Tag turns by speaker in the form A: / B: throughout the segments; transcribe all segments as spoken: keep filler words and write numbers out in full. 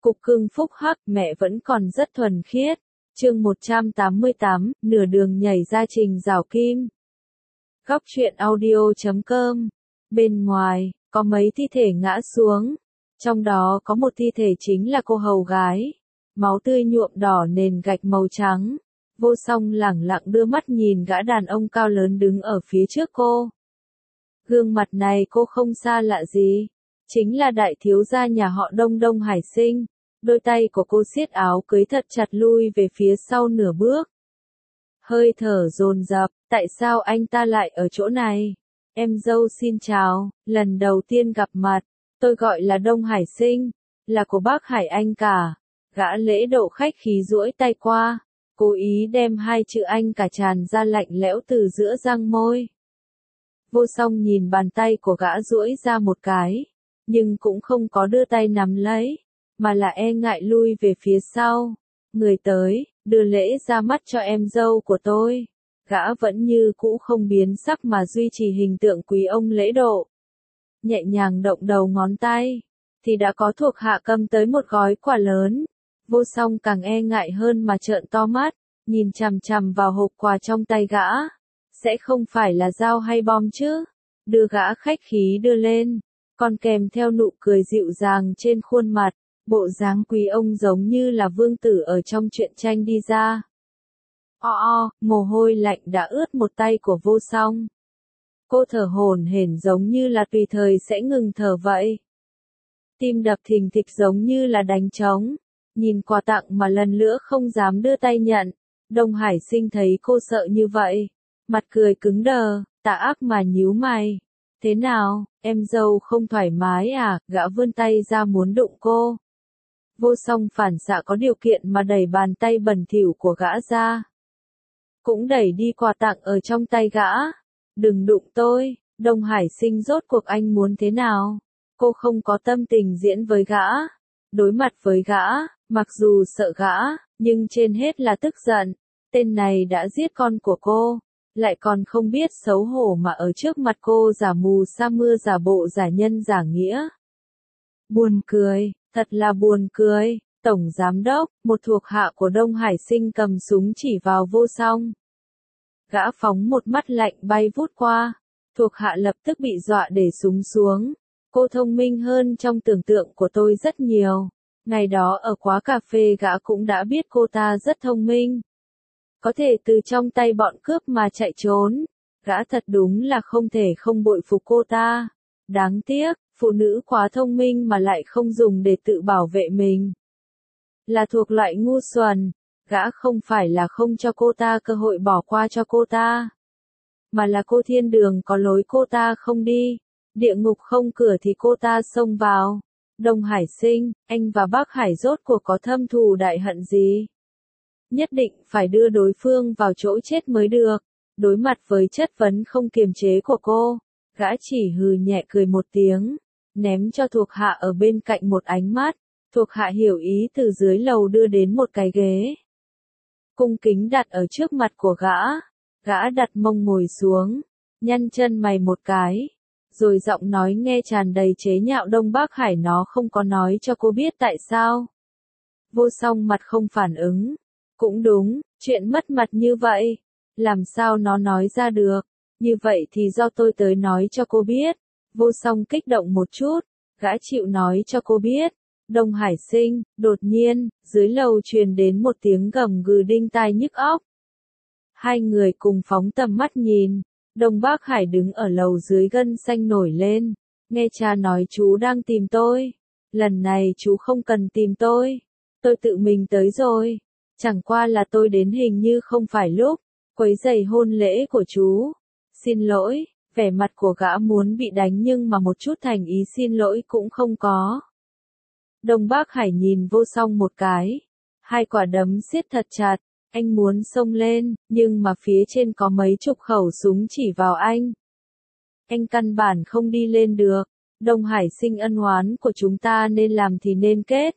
A: Cục cưng phúc hắc, mẹ vẫn còn rất thuần khiết. Chương một trăm tám mươi tám, nửa đường nhảy ra trình rào kim. Góc truyện audio chấm com. Bên ngoài, có mấy thi thể ngã xuống. Trong đó có một thi thể chính là cô hầu gái. Máu tươi nhuộm đỏ nền gạch màu trắng. Vô Song lẳng lặng đưa mắt nhìn gã đàn ông cao lớn đứng ở phía trước cô. Gương mặt này cô không xa lạ gì. Chính là đại thiếu gia nhà họ Đông Đông Hải Sinh. Đôi tay của cô siết áo cưới thật chặt lui về phía sau nửa bước. Hơi thở dồn dập, tại sao anh ta lại ở chỗ này? Em dâu xin chào, lần đầu tiên gặp mặt, tôi gọi là Đông Hải Sinh, là của bác Hải Anh cả. Gã lễ độ khách khí duỗi tay qua, cố ý đem hai chữ anh cả tràn ra lạnh lẽo từ giữa răng môi. Vô Song nhìn bàn tay của gã duỗi ra một cái, nhưng cũng không có đưa tay nắm lấy, mà là e ngại lui về phía sau. Người tới, đưa lễ ra mắt cho em dâu của tôi. Gã vẫn như cũ không biến sắc mà duy trì hình tượng quý ông lễ độ. Nhẹ nhàng động đầu ngón tay, thì đã có thuộc hạ cầm tới một gói quà lớn. Vô Song càng e ngại hơn mà trợn to mắt, nhìn chằm chằm vào hộp quà trong tay gã. Sẽ không phải là dao hay bom chứ? Đưa gã khách khí đưa lên, còn kèm theo nụ cười dịu dàng trên khuôn mặt. Bộ dáng quý ông giống như là vương tử ở trong truyện tranh đi ra. O o, mồ hôi lạnh đã ướt một tay của Vô Song. Cô thở hổn hển giống như là tùy thời sẽ ngừng thở vậy. Tim đập thình thịch giống như là đánh trống. Nhìn quà tặng mà lần nữa không dám đưa tay nhận. Đông Hải Sinh thấy cô sợ như vậy. Mặt cười cứng đờ, tà ác mà nhíu mày. Thế nào, em dâu không thoải mái à? Gã vươn tay ra muốn đụng cô. Vô Song phản xạ có điều kiện mà đẩy bàn tay bẩn thỉu của gã ra. Cũng đẩy đi quà tặng ở trong tay gã. Đừng đụng tôi, Đông Hải Sinh rốt cuộc anh muốn thế nào? Cô không có tâm tình diễn với gã. Đối mặt với gã, mặc dù sợ gã, nhưng trên hết là tức giận. Tên này đã giết con của cô, lại còn không biết xấu hổ mà ở trước mặt cô giả mù sa mưa giả bộ giả nhân giả nghĩa. Buồn cười. Thật là buồn cười, Tổng Giám Đốc, một thuộc hạ của Đông Hải Sinh cầm súng chỉ vào Vô Song. Gã phóng một mắt lạnh bay vút qua, thuộc hạ lập tức bị dọa để súng xuống. Cô thông minh hơn trong tưởng tượng của tôi rất nhiều. Ngày đó ở quán cà phê gã cũng đã biết cô ta rất thông minh. Có thể từ trong tay bọn cướp mà chạy trốn. Gã thật đúng là không thể không bội phục cô ta. Đáng tiếc. Phụ nữ quá thông minh mà lại không dùng để tự bảo vệ mình. Là thuộc loại ngu xuẩn, gã không phải là không cho cô ta cơ hội bỏ qua cho cô ta. Mà là cô thiên đường có lối cô ta không đi, địa ngục không cửa thì cô ta xông vào. Đông Hải Sinh, anh và bác Hải rốt cuộc có thâm thù đại hận gì? Nhất định phải đưa đối phương vào chỗ chết mới được. Đối mặt với chất vấn không kiềm chế của cô, gã chỉ hừ nhẹ cười một tiếng. Ném cho thuộc hạ ở bên cạnh một ánh mắt, thuộc hạ hiểu ý từ dưới lầu đưa đến một cái ghế. Cung kính đặt ở trước mặt của gã, gã đặt mông ngồi xuống, nhăn chân mày một cái, rồi giọng nói nghe tràn đầy chế nhạo Đông Bắc Hải nó không có nói cho cô biết tại sao. Vô Song mặt không phản ứng, cũng đúng, chuyện mất mặt như vậy, làm sao nó nói ra được, như vậy thì do tôi tới nói cho cô biết. Vô Song kích động một chút, gã chịu nói cho cô biết. Đông Hải Sinh, đột nhiên, dưới lầu truyền đến một tiếng gầm gừ đinh tai nhức óc. Hai người cùng phóng tầm mắt nhìn, Đông Bắc Hải đứng ở lầu dưới gân xanh nổi lên. Nghe cha nói chú đang tìm tôi. Lần này chú không cần tìm tôi. Tôi tự mình tới rồi. Chẳng qua là tôi đến hình như không phải lúc quấy rầy hôn lễ của chú. Xin lỗi. Vẻ mặt của gã muốn bị đánh nhưng mà một chút thành ý xin lỗi cũng không có. Đông Bắc Hải nhìn Vô Song một cái. Hai quả đấm siết thật chặt. Anh muốn xông lên, nhưng mà phía trên có mấy chục khẩu súng chỉ vào anh. Anh căn bản không đi lên được. Đông Hải Sinh ân oán của chúng ta nên làm thì nên kết.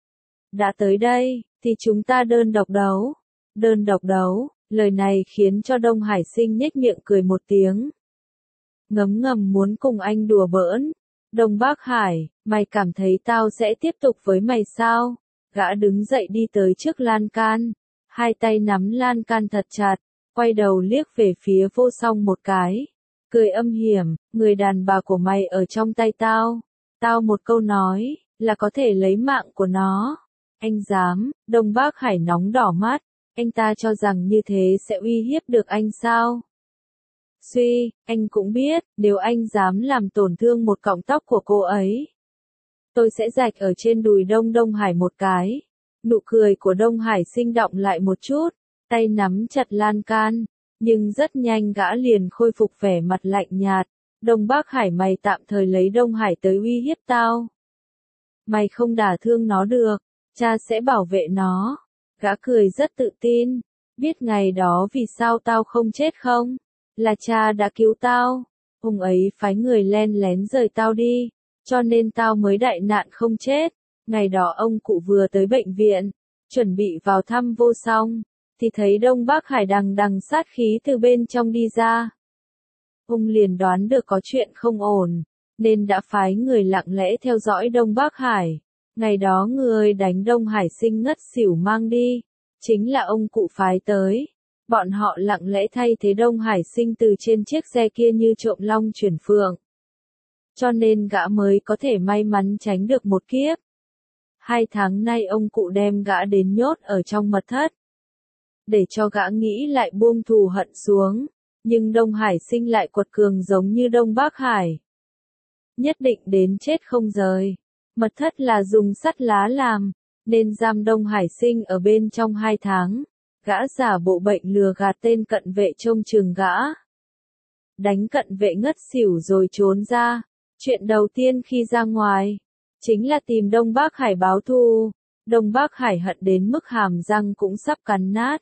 A: Đã tới đây, thì chúng ta đơn độc đấu. Đơn độc đấu, lời này khiến cho Đông Hải Sinh nhếch miệng cười một tiếng. Ngấm ngầm muốn cùng anh đùa bỡn. Đông Bắc Hải, mày cảm thấy tao sẽ tiếp tục với mày sao? Gã đứng dậy đi tới trước lan can, hai tay nắm lan can thật chặt, quay đầu liếc về phía Vô Song một cái, cười âm hiểm, người đàn bà của mày ở trong tay tao, tao một câu nói, là có thể lấy mạng của nó. Anh dám? Đông Bắc Hải nóng đỏ mắt, anh ta cho rằng như thế sẽ uy hiếp được anh sao? Suy, anh cũng biết, nếu anh dám làm tổn thương một cọng tóc của cô ấy, tôi sẽ rạch ở trên đùi Đông Đông Hải một cái. Nụ cười của Đông Hải sinh động lại một chút, tay nắm chặt lan can, nhưng rất nhanh gã liền khôi phục vẻ mặt lạnh nhạt. Đông Bắc Hải, mày tạm thời lấy Đông Hải tới uy hiếp tao. Mày không đả thương nó được, cha sẽ bảo vệ nó. Gã cười rất tự tin, biết ngày đó vì sao tao không chết không? Là cha đã cứu tao, ông ấy phái người len lén rời tao đi, cho nên tao mới đại nạn không chết. Ngày đó ông cụ vừa tới bệnh viện, chuẩn bị vào thăm Vô Song, thì thấy Đông Bắc Hải đằng đằng sát khí từ bên trong đi ra. Ông liền đoán được có chuyện không ổn, nên đã phái người lặng lẽ theo dõi Đông Bắc Hải. Ngày đó người đánh Đông Hải Sinh ngất xỉu mang đi, chính là ông cụ phái tới. Bọn họ lặng lẽ thay thế Đông Hải Sinh từ trên chiếc xe kia như trộm long chuyển phượng. Cho nên gã mới có thể may mắn tránh được một kiếp. Hai tháng nay ông cụ đem gã đến nhốt ở trong mật thất, để cho gã nghĩ lại buông thù hận xuống. Nhưng Đông Hải Sinh lại quật cường giống như Đông Bắc Hải, nhất định đến chết không rời. Mật thất là dùng sắt lá làm, nên giam Đông Hải Sinh ở bên trong hai tháng. Gã giả bộ bệnh lừa gạt tên cận vệ trông chừng gã, đánh cận vệ ngất xỉu rồi trốn ra. Chuyện đầu tiên khi ra ngoài, chính là tìm Đông Bắc Hải báo thù. Đông Bắc Hải hận đến mức hàm răng cũng sắp cắn nát.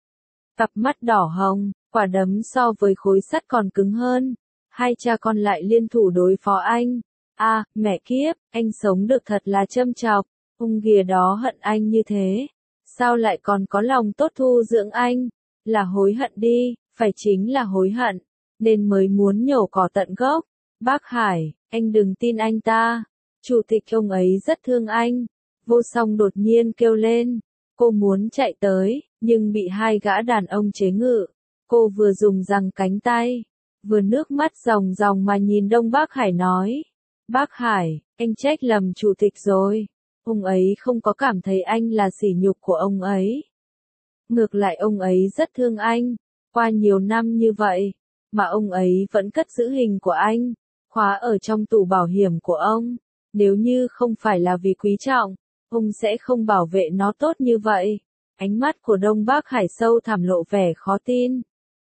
A: Cặp mắt đỏ hồng, quả đấm so với khối sắt còn cứng hơn. Hai cha con lại liên thủ đối phó anh. A, à, mẹ kiếp, anh sống được thật là châm chọc. Ông ghìa đó hận anh như thế, sao lại còn có lòng tốt thu dưỡng anh? Là hối hận đi, phải chính là hối hận, nên mới muốn nhổ cỏ tận gốc. Bác Hải, anh đừng tin anh ta. Chủ tịch ông ấy rất thương anh. Vô Song đột nhiên kêu lên. Cô muốn chạy tới, nhưng bị hai gã đàn ông chế ngự. Cô vừa dùng giằng cánh tay, vừa nước mắt ròng ròng mà nhìn Đông Bắc Hải nói. Bác Hải, anh trách lầm chủ tịch rồi. Ông ấy không có cảm thấy anh là sỉ nhục của ông ấy. Ngược lại ông ấy rất thương anh. Qua nhiều năm như vậy, mà ông ấy vẫn cất giữ hình của anh, khóa ở trong tủ bảo hiểm của ông. Nếu như không phải là vì quý trọng, ông sẽ không bảo vệ nó tốt như vậy. Ánh mắt của Đông Bắc Hải sâu thẳm lộ vẻ khó tin.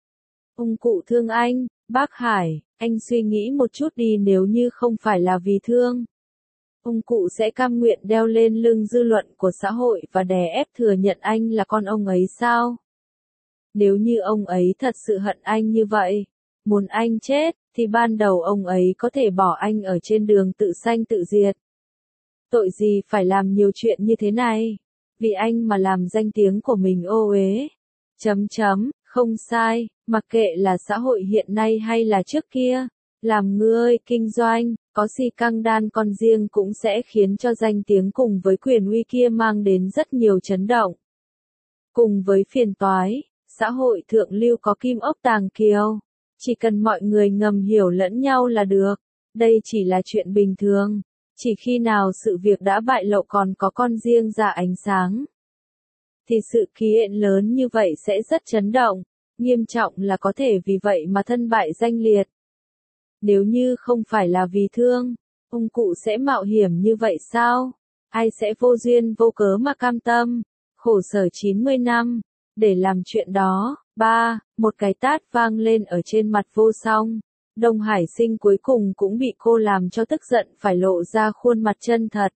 A: Ông cụ thương anh, Bác Hải, anh suy nghĩ một chút đi, nếu như không phải là vì thương, ông cụ sẽ cam nguyện đeo lên lưng dư luận của xã hội và đè ép thừa nhận anh là con ông ấy sao? Nếu như ông ấy thật sự hận anh như vậy, muốn anh chết, thì ban đầu ông ấy có thể bỏ anh ở trên đường tự sanh tự diệt. Tội gì phải làm nhiều chuyện như thế này? Vì anh mà làm danh tiếng của mình ô uế. Chấm chấm, không sai, mặc kệ là xã hội hiện nay hay là trước kia, làm ngươi kinh doanh, có xi căng đan con riêng cũng sẽ khiến cho danh tiếng cùng với quyền uy kia mang đến rất nhiều chấn động. Cùng với phiền toái, xã hội thượng lưu có kim ốc tàng kiều, chỉ cần mọi người ngầm hiểu lẫn nhau là được. Đây chỉ là chuyện bình thường, chỉ khi nào sự việc đã bại lộ còn có con riêng ra ánh sáng, thì sự kiện lớn như vậy sẽ rất chấn động, nghiêm trọng là có thể vì vậy mà thân bại danh liệt. Nếu như không phải là vì thương, ông cụ sẽ mạo hiểm như vậy sao? Ai sẽ vô duyên vô cớ mà cam tâm, khổ sở chín mươi năm, để làm chuyện đó? Ba, một cái tát vang lên ở trên mặt Vô Song. Đông Hải Sinh cuối cùng cũng bị cô làm cho tức giận phải lộ ra khuôn mặt chân thật.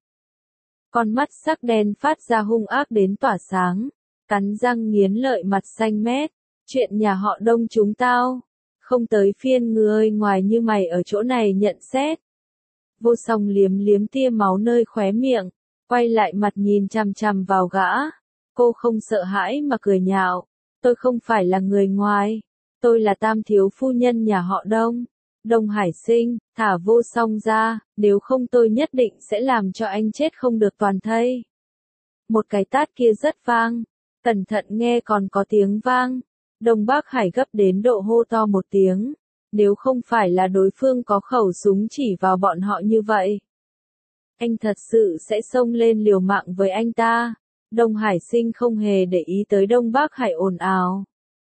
A: Con mắt sắc đen phát ra hung ác đến tỏa sáng, cắn răng nghiến lợi mặt xanh mét. Chuyện nhà họ Đông chúng tao, không tới phiên người ngoài như mày ở chỗ này nhận xét. Vô Song liếm liếm tia máu nơi khóe miệng, quay lại mặt nhìn chằm chằm vào gã. Cô không sợ hãi mà cười nhạo. Tôi không phải là người ngoài, tôi là tam thiếu phu nhân nhà họ Đông. Đông Hải Sinh, thả Vô Song ra, nếu không tôi nhất định sẽ làm cho anh chết không được toàn thây. Một cái tát kia rất vang, cẩn thận nghe còn có tiếng vang. Đông Bắc Hải gấp đến độ hô to một tiếng, nếu không phải là đối phương có khẩu súng chỉ vào bọn họ như vậy, anh thật sự sẽ xông lên liều mạng với anh ta. Đông Hải Sinh không hề để ý tới Đông Bắc Hải ồn ào.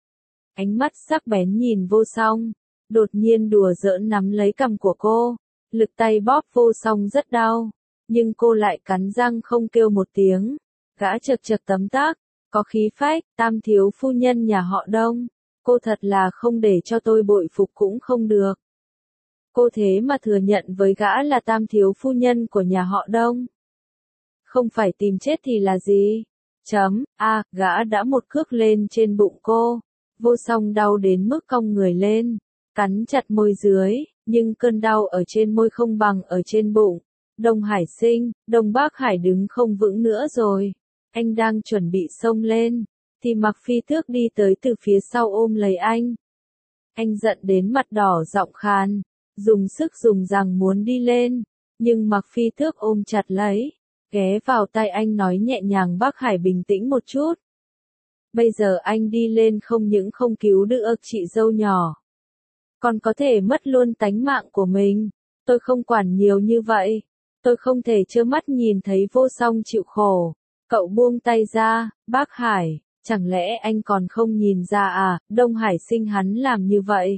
A: Ánh mắt sắc bén nhìn Vô Song, đột nhiên đùa giỡn nắm lấy cằm của cô, lực tay bóp Vô Song rất đau, nhưng cô lại cắn răng không kêu một tiếng. Gã chật chật tấm tắc, có khí phách, tam thiếu phu nhân nhà họ Đông, cô thật là không để cho tôi bội phục cũng không được. Cô thế mà thừa nhận với gã là tam thiếu phu nhân của nhà họ Đông. Không phải tìm chết thì là gì? Chấm, a, gã đã một cước lên trên bụng cô. Vô Song đau đến mức cong người lên, cắn chặt môi dưới, nhưng cơn đau ở trên môi không bằng ở trên bụng. Đông Hải Sinh, Đông Bắc Hải đứng không vững nữa rồi. Anh đang chuẩn bị xông lên, thì Mạc Phi Tước đi tới từ phía sau ôm lấy anh. Anh giận đến mặt đỏ giọng khàn, dùng sức dùng rằng muốn đi lên, nhưng Mạc Phi Tước ôm chặt lấy, ghé vào tai anh nói nhẹ nhàng Bắc Hải bình tĩnh một chút. Bây giờ anh đi lên không những không cứu được chị dâu nhỏ, còn có thể mất luôn tánh mạng của mình. Tôi không quản nhiều như vậy, tôi không thể trơ mắt nhìn thấy Vô Song chịu khổ. Cậu buông tay ra, Bác Hải, chẳng lẽ anh còn không nhìn ra à? Đông Hải Sinh hắn làm như vậy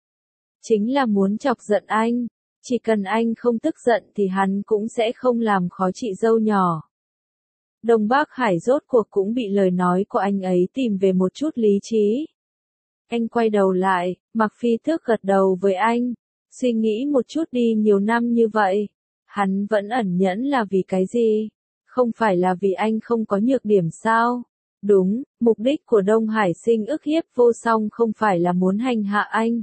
A: chính là muốn chọc giận anh, chỉ cần anh không tức giận thì hắn cũng sẽ không làm khó chị dâu nhỏ. Đông Bắc Hải rốt cuộc cũng bị lời nói của anh ấy tìm về một chút lý trí. Anh quay đầu lại, Mạc Phi Tước gật đầu với anh, suy nghĩ một chút đi, nhiều năm như vậy, hắn vẫn ẩn nhẫn là vì cái gì? Không phải là vì anh không có nhược điểm sao? Đúng, mục đích của Đông Hải Sinh ức hiếp Vô Song không phải là muốn hành hạ anh,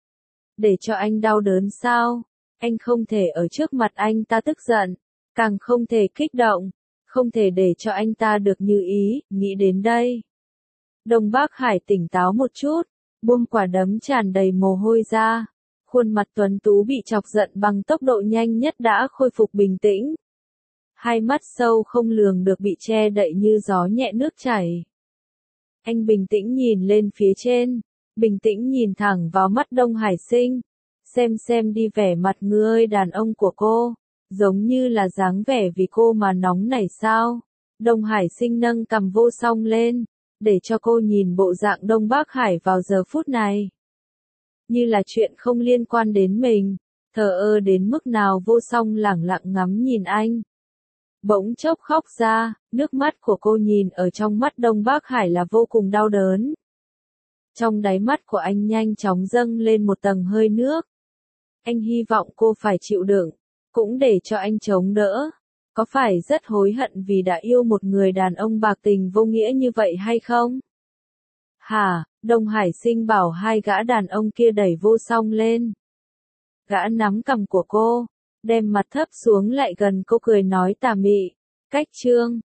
A: để cho anh đau đớn sao? Anh không thể ở trước mặt anh ta tức giận, càng không thể kích động, không thể để cho anh ta được như ý. Nghĩ đến đây, Đông Bắc Hải tỉnh táo một chút, buông quả đấm tràn đầy mồ hôi ra, khuôn mặt tuấn tú bị chọc giận bằng tốc độ nhanh nhất đã khôi phục bình tĩnh. Hai mắt sâu không lường được bị che đậy như gió nhẹ nước chảy. Anh bình tĩnh nhìn lên phía trên, bình tĩnh nhìn thẳng vào mắt Đông Hải Sinh, xem xem đi vẻ mặt người đàn ông của cô, giống như là dáng vẻ vì cô mà nóng nảy sao? Đông Hải Sinh nâng cằm Vô Song lên, để cho cô nhìn bộ dạng Đông Bắc Hải vào giờ phút này. Như là chuyện không liên quan đến mình, thờ ơ đến mức nào. Vô Song lẳng lặng ngắm nhìn anh. Bỗng chốc khóc ra, nước mắt của cô nhìn ở trong mắt Đông Bắc Hải là vô cùng đau đớn. Trong đáy mắt của anh nhanh chóng dâng lên một tầng hơi nước. Anh hy vọng cô phải chịu đựng, cũng để cho anh chống đỡ. Có phải rất hối hận vì đã yêu một người đàn ông bạc tình vô nghĩa như vậy hay không? Hả? Đông Hải Sinh bảo hai gã đàn ông kia đẩy Vô Song lên. Gã nắm cằm của cô, đem mặt thấp xuống lại gần cô cười nói tà mị. Cách chương